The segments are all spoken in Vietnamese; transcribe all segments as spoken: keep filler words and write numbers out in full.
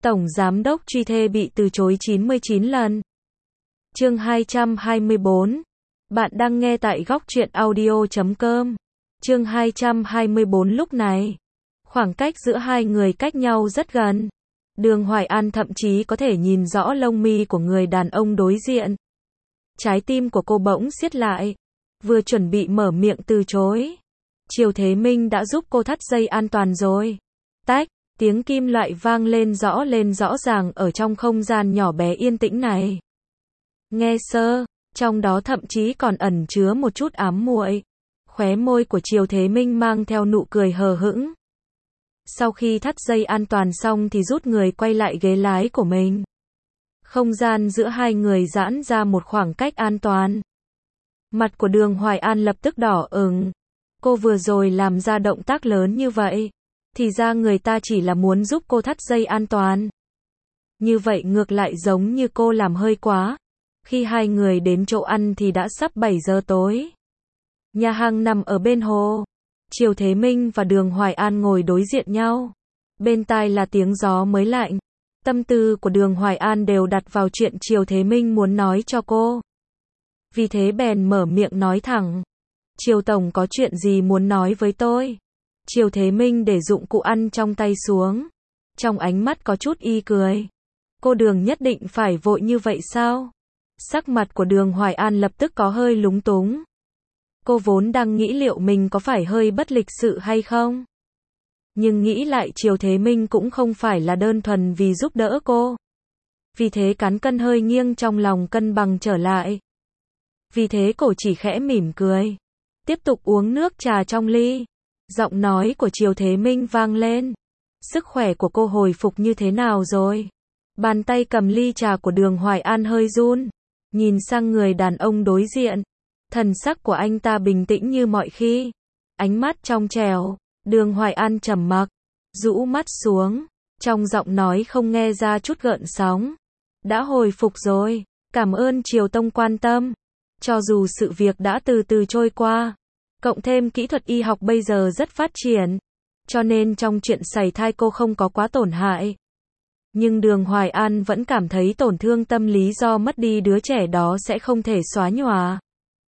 Tổng Giám đốc truy thê bị từ chối chín mươi chín lần. Chương hai trăm hai mươi bốn. Bạn đang nghe tại góc truyện audio chấm com. Chương hai trăm hai mươi bốn. Lúc này, khoảng cách giữa hai người cách nhau rất gần. Đường Hoài An thậm chí có thể nhìn rõ lông mi của người đàn ông đối diện. Trái tim của cô bỗng siết lại, vừa chuẩn bị mở miệng từ chối. Triều Thế Minh đã giúp cô thắt dây an toàn rồi. Tách, tiếng kim loại vang lên rõ lên rõ ràng ở trong không gian nhỏ bé yên tĩnh này. Nghe sơ, trong đó thậm chí còn ẩn chứa một chút ám muội. Khóe môi của Triều Thế Minh mang theo nụ cười hờ hững. Sau khi thắt dây an toàn xong thì rút người quay lại ghế lái của mình. Không gian giữa hai người giãn ra một khoảng cách an toàn. Mặt của Đường Hoài An lập tức đỏ ửng. Cô vừa rồi làm ra động tác lớn như vậy, thì ra người ta chỉ là muốn giúp cô thắt dây an toàn. Như vậy ngược lại giống như cô làm hơi quá. Khi hai người đến chỗ ăn thì đã sắp bảy giờ tối. Nhà hàng nằm ở bên hồ. Triều Thế Minh và Đường Hoài An ngồi đối diện nhau. Bên tai là tiếng gió mới lạnh. Tâm tư của Đường Hoài An đều đặt vào chuyện Triều Thế Minh muốn nói cho cô. Vì thế bèn mở miệng nói thẳng. Triều Tổng có chuyện gì muốn nói với tôi? Triều Thế Minh để dụng cụ ăn trong tay xuống. Trong ánh mắt có chút y cười. Cô Đường nhất định phải vội như vậy sao? Sắc mặt của Đường Hoài An lập tức có hơi lúng túng. Cô vốn đang nghĩ liệu mình có phải hơi bất lịch sự hay không? Nhưng nghĩ lại Triều Thế Minh cũng không phải là đơn thuần vì giúp đỡ cô. Vì thế cán cân hơi nghiêng trong lòng cân bằng trở lại. Vì thế cổ chỉ khẽ mỉm cười. Tiếp tục uống nước trà trong ly. Giọng nói của Triều Thế Minh vang lên. Sức khỏe của cô hồi phục như thế nào rồi? Bàn tay cầm ly trà của Đường Hoài An hơi run. Nhìn sang người đàn ông đối diện. Thần sắc của anh ta bình tĩnh như mọi khi. Ánh mắt trong trẻo. Đường Hoài An trầm mặc. Rũ mắt xuống. Trong giọng nói không nghe ra chút gợn sóng. Đã hồi phục rồi. Cảm ơn Triều Tông quan tâm. Cho dù sự việc đã từ từ trôi qua. Cộng thêm kỹ thuật y học bây giờ rất phát triển. Cho nên trong chuyện sảy thai cô không có quá tổn hại. Nhưng Đường Hoài An vẫn cảm thấy tổn thương tâm lý do mất đi đứa trẻ đó sẽ không thể xóa nhòa.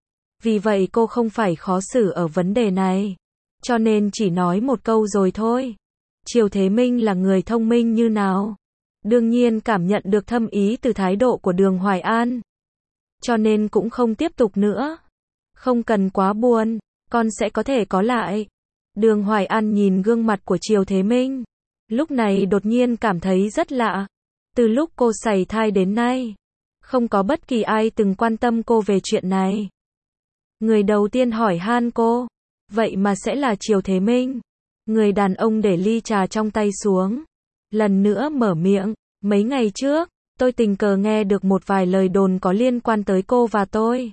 Vì vậy cô không phải khó xử ở vấn đề này. Cho nên chỉ nói một câu rồi thôi. Triều Thế Minh là người thông minh như nào? Đương nhiên cảm nhận được thâm ý từ thái độ của Đường Hoài An. Cho nên cũng không tiếp tục nữa. Không cần quá buồn, con sẽ có thể có lại. Đường Hoài An nhìn gương mặt của Triều Thế Minh. Lúc này đột nhiên cảm thấy rất lạ. Từ lúc cô sảy thai đến nay, không có bất kỳ ai từng quan tâm cô về chuyện này. Người đầu tiên hỏi han cô, vậy mà sẽ là Triều Thế Minh. Người đàn ông để ly trà trong tay xuống. Lần nữa mở miệng, mấy ngày trước, tôi tình cờ nghe được một vài lời đồn có liên quan tới cô và tôi.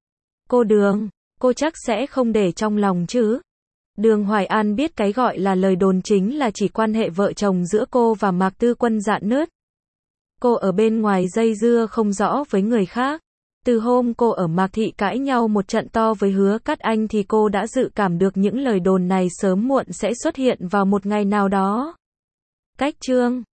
Cô Đường, cô chắc sẽ không để trong lòng chứ? Đường Hoài An biết cái gọi là lời đồn chính là chỉ quan hệ vợ chồng giữa cô và Mạc Tư Quân rạn nứt. Cô ở bên ngoài dây dưa không rõ với người khác. Từ hôm cô ở Mạc Thị cãi nhau một trận to với Hứa Cát Anh thì cô đã dự cảm được những lời đồn này sớm muộn sẽ xuất hiện vào một ngày nào đó. Cách chương